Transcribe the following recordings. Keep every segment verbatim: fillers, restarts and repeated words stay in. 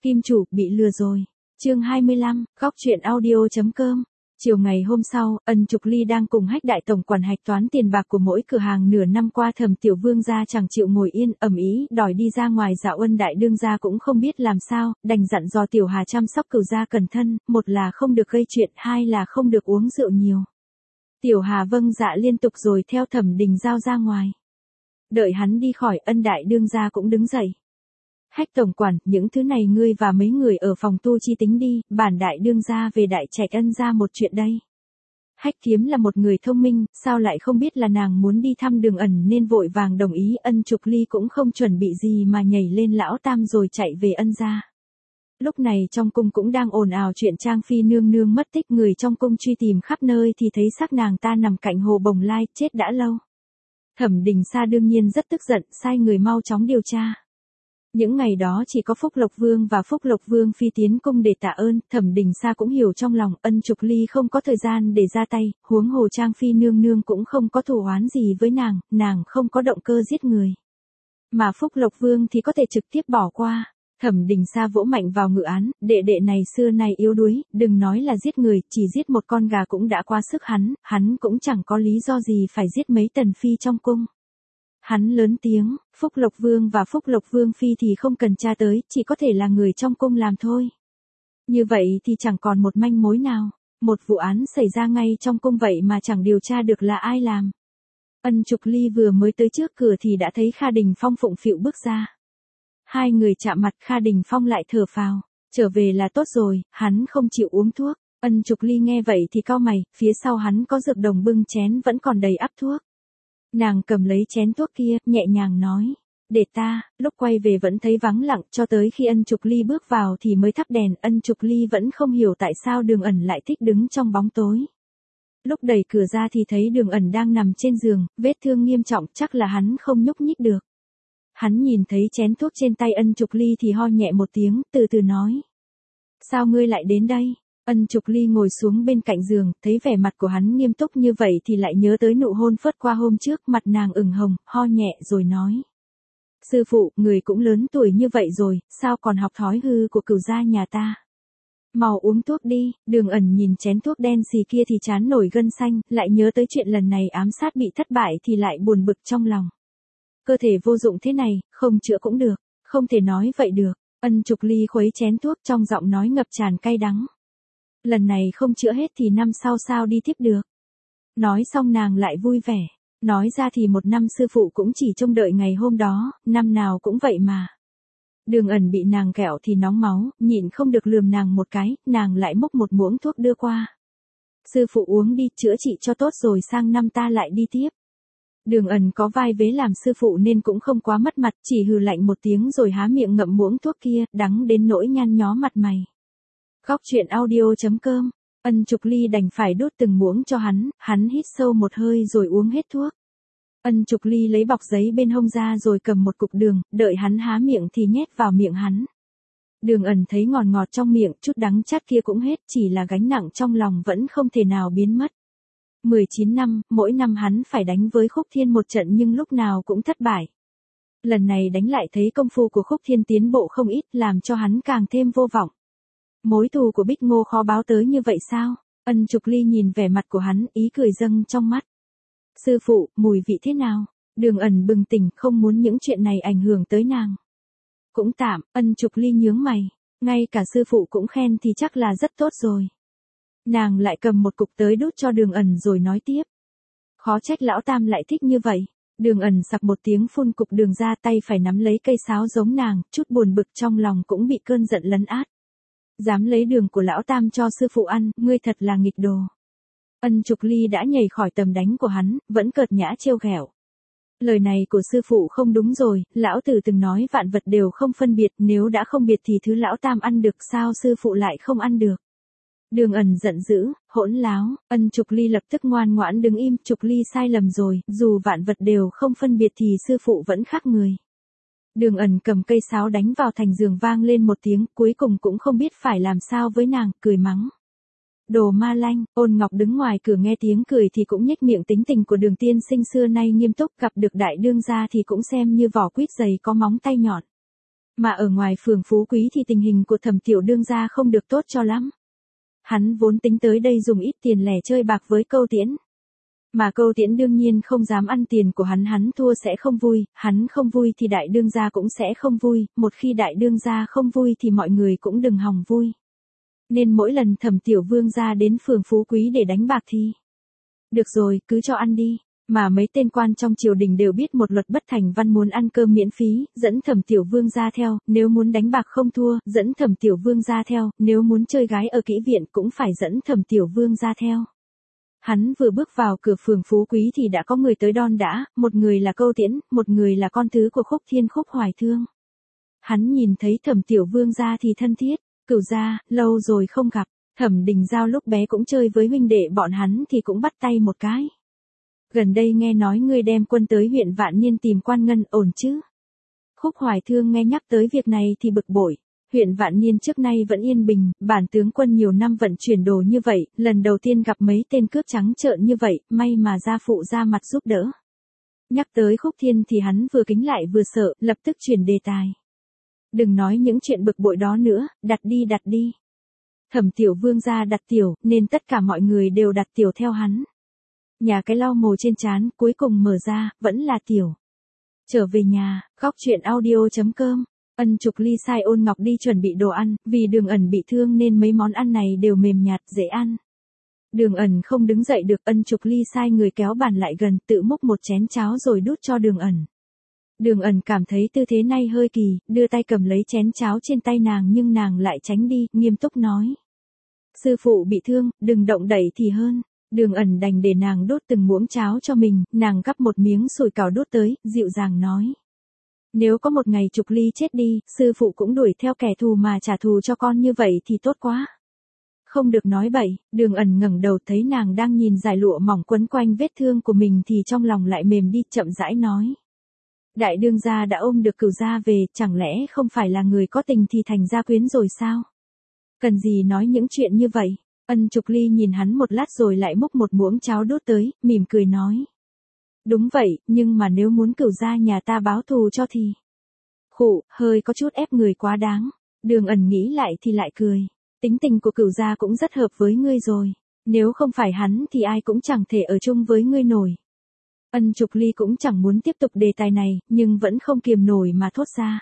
Kim chủ, bị lừa rồi. Chương hai mươi lăm, góc truyện audio.com. Chiều ngày hôm sau, Ân Trục Ly đang cùng Hách đại tổng quản hạch toán tiền bạc của mỗi cửa hàng nửa năm qua. Thẩm Tiểu Vương gia chẳng chịu ngồi yên, ầm ĩ đòi đi ra ngoài dạo. Ân đại đương gia cũng không biết làm sao, đành dặn dò Tiểu Hà chăm sóc Cửu gia cẩn thân, một là không được gây chuyện, hai là không được uống rượu nhiều. Tiểu Hà vâng dạ liên tục rồi theo Thẩm Đình Giao ra ngoài. Đợi hắn đi khỏi, Ân đại đương gia cũng đứng dậy. Hách tổng quản, những thứ này ngươi và mấy người ở phòng tu chi tính đi, bản đại đương gia về đại trạch Ân gia một chuyện đây. Hách Kiếm là một người thông minh, sao lại không biết là nàng muốn đi thăm Đường Ẩn nên vội vàng đồng ý. Ân Trục Ly cũng không chuẩn bị gì mà nhảy lên lão tam rồi chạy về Ân gia. Lúc này trong cung cũng đang ồn ào chuyện Trang Phi nương nương mất tích, người trong cung truy tìm khắp nơi thì thấy xác nàng ta nằm cạnh hồ Bồng Lai, chết đã lâu. Thẩm Đình Sa đương nhiên rất tức giận, sai người mau chóng điều tra. Những ngày đó chỉ có Phúc Lộc Vương và Phúc Lộc Vương Phi tiến cung để tạ ơn. Thẩm Đình Sa cũng hiểu trong lòng Ân Trục Ly không có thời gian để ra tay, huống hồ Trang Phi nương nương cũng không có thù oán gì với nàng, nàng không có động cơ giết người. Mà Phúc Lộc Vương thì có thể trực tiếp bỏ qua. Thẩm Đình Sa vỗ mạnh vào ngự án, đệ đệ này xưa nay yếu đuối, đừng nói là giết người, chỉ giết một con gà cũng đã quá sức hắn, hắn cũng chẳng có lý do gì phải giết mấy tần phi trong cung. Hắn lớn tiếng, Phúc Lộc Vương và Phúc Lộc Vương Phi thì không cần tra tới, chỉ có thể là người trong cung làm thôi. Như vậy thì chẳng còn một manh mối nào, một vụ án xảy ra ngay trong cung vậy mà chẳng điều tra được là ai làm. Ân Trục Ly vừa mới tới trước cửa thì đã thấy Kha Đình Phong phụng phịu bước ra. Hai người chạm mặt, Kha Đình Phong lại thở phào, trở về là tốt rồi, hắn không chịu uống thuốc. Ân Trục Ly nghe vậy thì cau mày, phía sau hắn có dược đồng bưng chén vẫn còn đầy ắp thuốc. Nàng cầm lấy chén thuốc kia, nhẹ nhàng nói, để ta. Lúc quay về vẫn thấy vắng lặng, cho tới khi Ân Trục Ly bước vào thì mới thắp đèn. Ân Trục Ly vẫn không hiểu tại sao Đường Ẩn lại thích đứng trong bóng tối. Lúc đẩy cửa ra thì thấy Đường Ẩn đang nằm trên giường, vết thương nghiêm trọng, chắc là hắn không nhúc nhích được. Hắn nhìn thấy chén thuốc trên tay Ân Trục Ly thì ho nhẹ một tiếng, từ từ nói, sao ngươi lại đến đây? Ân Trục Ly ngồi xuống bên cạnh giường, thấy vẻ mặt của hắn nghiêm túc như vậy thì lại nhớ tới nụ hôn phớt qua hôm trước, mặt nàng ửng hồng, ho nhẹ rồi nói, sư phụ, người cũng lớn tuổi như vậy rồi, sao còn học thói hư của Cửu gia nhà ta? Mau uống thuốc đi. Đường Ẩn nhìn chén thuốc đen xì kia thì trán nổi gân xanh, lại nhớ tới chuyện lần này ám sát bị thất bại thì lại buồn bực trong lòng. Cơ thể vô dụng thế này, không chữa cũng được, không thể nói vậy được. Ân Trục Ly khuấy chén thuốc, trong giọng nói ngập tràn cay đắng. Lần này không chữa hết thì năm sau sao đi tiếp được. Nói xong nàng lại vui vẻ. Nói ra thì một năm sư phụ cũng chỉ trông đợi ngày hôm đó, năm nào cũng vậy mà. Đường Ẩn bị nàng kẹo thì nóng máu, nhịn không được lườm nàng một cái, nàng lại múc một muỗng thuốc đưa qua. Sư phụ uống đi, chữa trị cho tốt rồi sang năm ta lại đi tiếp. Đường Ẩn có vai vế làm sư phụ nên cũng không quá mất mặt, chỉ hừ lạnh một tiếng rồi há miệng ngậm muỗng thuốc kia, đắng đến nỗi nhăn nhó mặt mày. Góc truyện audio.com. Ân Trục Ly đành phải đút từng muỗng cho hắn, hắn hít sâu một hơi rồi uống hết thuốc. Ân Trục Ly lấy bọc giấy bên hông ra rồi cầm một cục đường, đợi hắn há miệng thì nhét vào miệng hắn. Đường Ẩn thấy ngọt ngọt trong miệng, chút đắng chát kia cũng hết, chỉ là gánh nặng trong lòng vẫn không thể nào biến mất. mười chín năm, mỗi năm hắn phải đánh với Khúc Thiên một trận nhưng lúc nào cũng thất bại. Lần này đánh lại thấy công phu của Khúc Thiên tiến bộ không ít, làm cho hắn càng thêm vô vọng. Mối thù của Bích Ngô khó báo tới như vậy sao? Ân Trục Ly nhìn vẻ mặt của hắn, ý cười dâng trong mắt. Sư phụ, mùi vị thế nào? Đường Ẩn bừng tỉnh, không muốn những chuyện này ảnh hưởng tới nàng. Cũng tạm. Ân Trục Ly nhướng mày. Ngay cả sư phụ cũng khen thì chắc là rất tốt rồi. Nàng lại cầm một cục tới đút cho Đường Ẩn rồi nói tiếp. Khó trách lão tam lại thích như vậy. Đường Ẩn sặc một tiếng phun cục đường ra, tay phải nắm lấy cây sáo giống nàng, chút buồn bực trong lòng cũng bị cơn giận lấn át. Dám lấy đường của lão tam cho sư phụ ăn, ngươi thật là nghịch đồ. Ân Trục Ly đã nhảy khỏi tầm đánh của hắn, vẫn cợt nhã trêu ghẹo. Lời này của sư phụ không đúng rồi, lão tử từng nói vạn vật đều không phân biệt, nếu đã không biệt thì thứ lão tam ăn được sao sư phụ lại không ăn được. Đường Ẩn giận dữ, hỗn láo. Ân Trục Ly lập tức ngoan ngoãn đứng im, Trục Ly sai lầm rồi, dù vạn vật đều không phân biệt thì sư phụ vẫn khác người. Đường Ẩn cầm cây sáo đánh vào thành giường vang lên một tiếng, cuối cùng cũng không biết phải làm sao với nàng, cười mắng. Đồ ma lanh. Ôn Ngọc đứng ngoài cửa nghe tiếng cười thì cũng nhếch miệng, tính tình của Đường tiên sinh xưa nay nghiêm túc, gặp được đại đương gia thì cũng xem như vỏ quýt dày có móng tay nhọn. Mà ở ngoài phường Phú Quý thì tình hình của Thẩm Tiểu Đương gia không được tốt cho lắm. Hắn vốn tính tới đây dùng ít tiền lẻ chơi bạc với Câu Tiễn. Mà Câu Tiễn đương nhiên không dám ăn tiền của hắn, hắn thua sẽ không vui, hắn không vui thì đại đương gia cũng sẽ không vui, một khi đại đương gia không vui thì mọi người cũng đừng hòng vui. Nên mỗi lần Thẩm Tiểu Vương gia đến phường Phú Quý để đánh bạc thì được rồi, cứ cho ăn đi. Mà mấy tên quan trong triều đình đều biết một luật bất thành văn, muốn ăn cơm miễn phí, dẫn Thẩm Tiểu Vương gia theo, nếu muốn đánh bạc không thua, dẫn Thẩm Tiểu Vương gia theo, nếu muốn chơi gái ở kỹ viện cũng phải dẫn Thẩm Tiểu Vương gia theo. Hắn vừa bước vào cửa phường Phú Quý thì đã có người tới đon đã, một người là Câu Tiễn, một người là con thứ của Khúc Thiên Khúc Hoài Thương. Hắn nhìn thấy Thẩm Tiểu Vương gia thì thân thiết, cửu gia, lâu rồi không gặp, Thẩm Đình Giao lúc bé cũng chơi với huynh đệ bọn hắn thì cũng bắt tay một cái. Gần đây nghe nói ngươi đem quân tới huyện Vạn Niên tìm Quan Ngân, ổn chứ? Khúc Hoài Thương nghe nhắc tới việc này thì bực bội. Huyện Vạn Niên trước nay vẫn yên bình, bản tướng quân nhiều năm vận chuyển đồ như vậy, lần đầu tiên gặp mấy tên cướp trắng trợn như vậy, may mà gia phụ ra mặt giúp đỡ. Nhắc tới Khúc Thiên thì hắn vừa kính lại vừa sợ, lập tức chuyển đề tài. Đừng nói những chuyện bực bội đó nữa, đặt đi đặt đi. Thẩm Tiểu Vương gia đặt tiểu, nên tất cả mọi người đều đặt tiểu theo hắn. Nhà cái lau mồ trên trán, cuối cùng mở ra, vẫn là tiểu. Trở về nhà, góc truyện audio chấm com. Ân Trục Ly sai Ôn Ngọc đi chuẩn bị đồ ăn, vì Đường Ẩn bị thương nên mấy món ăn này đều mềm nhạt, dễ ăn. Đường Ẩn không đứng dậy được, Ân Trục Ly sai người kéo bàn lại gần, tự múc một chén cháo rồi đút cho Đường Ẩn. Đường Ẩn cảm thấy tư thế này hơi kỳ, đưa tay cầm lấy chén cháo trên tay nàng nhưng nàng lại tránh đi, nghiêm túc nói. Sư phụ bị thương, đừng động đậy thì hơn. Đường Ẩn đành để nàng đốt từng muỗng cháo cho mình, nàng gắp một miếng sủi cảo đốt tới, dịu dàng nói. Nếu có một ngày Trục Ly chết đi, sư phụ cũng đuổi theo kẻ thù mà trả thù cho con như vậy thì tốt quá. Không được nói bậy, Đường Ẩn ngẩng đầu thấy nàng đang nhìn dải lụa mỏng quấn quanh vết thương của mình thì trong lòng lại mềm đi, chậm rãi nói. Đại đương gia đã ôm được Cửu gia về, chẳng lẽ không phải là người có tình thì thành gia quyến rồi sao? Cần gì nói những chuyện như vậy? Ân Trục Ly nhìn hắn một lát rồi lại múc một muỗng cháo đốt tới, mỉm cười nói. Đúng vậy, nhưng mà nếu muốn Cửu gia nhà ta báo thù cho thì... Khụ, hơi có chút ép người quá đáng. Đường Ẩn nghĩ lại thì lại cười. Tính tình của Cửu gia cũng rất hợp với ngươi rồi. Nếu không phải hắn thì ai cũng chẳng thể ở chung với ngươi nổi. Ân Trục Ly cũng chẳng muốn tiếp tục đề tài này, nhưng vẫn không kiềm nổi mà thốt ra.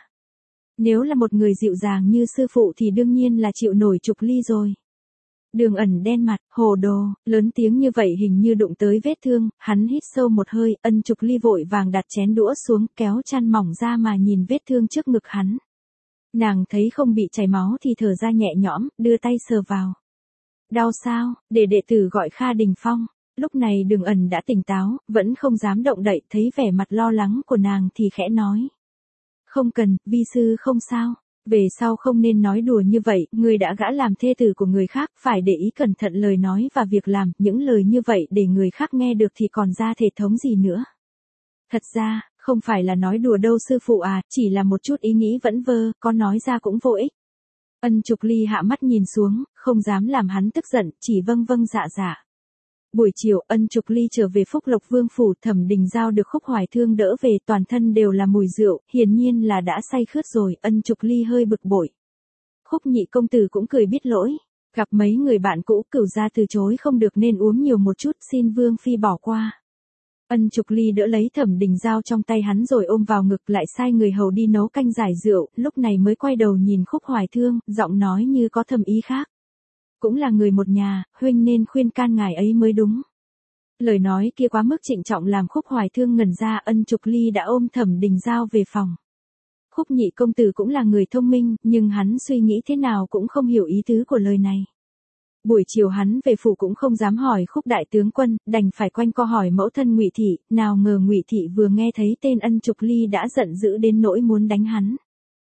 Nếu là một người dịu dàng như sư phụ thì đương nhiên là chịu nổi Trục Ly rồi. Đường Ẩn đen mặt, hồ đồ, lớn tiếng như vậy hình như đụng tới vết thương, hắn hít sâu một hơi, Ân Trục Ly vội vàng đặt chén đũa xuống, kéo chăn mỏng ra mà nhìn vết thương trước ngực hắn. Nàng thấy không bị chảy máu thì thở ra nhẹ nhõm, đưa tay sờ vào. Đau sao, để đệ tử gọi Kha Đình Phong. Lúc này Đường Ẩn đã tỉnh táo, vẫn không dám động đậy, thấy vẻ mặt lo lắng của nàng thì khẽ nói. Không cần, vi sư không sao. Về sau không nên nói đùa như vậy, người đã gã làm thê tử của người khác, phải để ý cẩn thận lời nói và việc làm, những lời như vậy để người khác nghe được thì còn ra thể thống gì nữa. Thật ra, không phải là nói đùa đâu sư phụ à, chỉ là một chút ý nghĩ vẫn vơ, có nói ra cũng vô ích. Ân Trục Ly hạ mắt nhìn xuống, không dám làm hắn tức giận, chỉ vâng vâng dạ dạ. Buổi chiều, Ân Trục Ly trở về Phúc Lộc Vương phủ, Thẩm Đình Giao được Khúc Hoài Thương đỡ về, toàn thân đều là mùi rượu, hiển nhiên là đã say khướt rồi, Ân Trục Ly hơi bực bội. Khúc Nhị công tử cũng cười biết lỗi, gặp mấy người bạn cũ, Cửu gia từ chối không được nên uống nhiều một chút, xin Vương phi bỏ qua. Ân Trục Ly đỡ lấy Thẩm Đình Giao trong tay hắn rồi ôm vào ngực, lại sai người hầu đi nấu canh giải rượu, lúc này mới quay đầu nhìn Khúc Hoài Thương, giọng nói như có thầm ý khác. Cũng là người một nhà, huynh nên khuyên can ngài ấy mới đúng. Lời nói kia quá mức trịnh trọng làm Khúc Hoài Thương ngẩn ra, Ân Trục Ly đã ôm Thẩm Đình Giao về phòng. Khúc Nhị công tử cũng là người thông minh, nhưng hắn suy nghĩ thế nào cũng không hiểu ý tứ của lời này. Buổi chiều hắn về phủ cũng không dám hỏi Khúc đại tướng quân, đành phải quanh co hỏi mẫu thân Ngụy thị, nào ngờ Ngụy thị vừa nghe thấy tên Ân Trục Ly đã giận dữ đến nỗi muốn đánh hắn.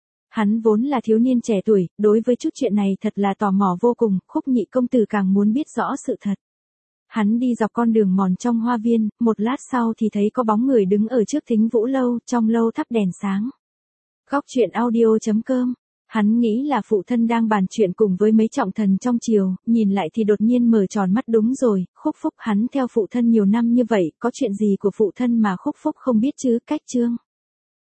Hắn vốn là thiếu niên trẻ tuổi, đối với chút chuyện này thật là tò mò vô cùng, Khúc Nhị công tử càng muốn biết rõ sự thật. Hắn đi dọc con đường mòn trong hoa viên, một lát sau thì thấy có bóng người đứng ở trước Thính Vũ lâu, trong lâu thắp đèn sáng. Góc truyện audio chấm com. Hắn nghĩ là phụ thân đang bàn chuyện cùng với mấy trọng thần trong triều, nhìn lại thì đột nhiên mở tròn mắt, đúng rồi, Khúc Phúc hắn theo phụ thân nhiều năm như vậy, có chuyện gì của phụ thân mà Khúc Phúc không biết chứ, cách chương.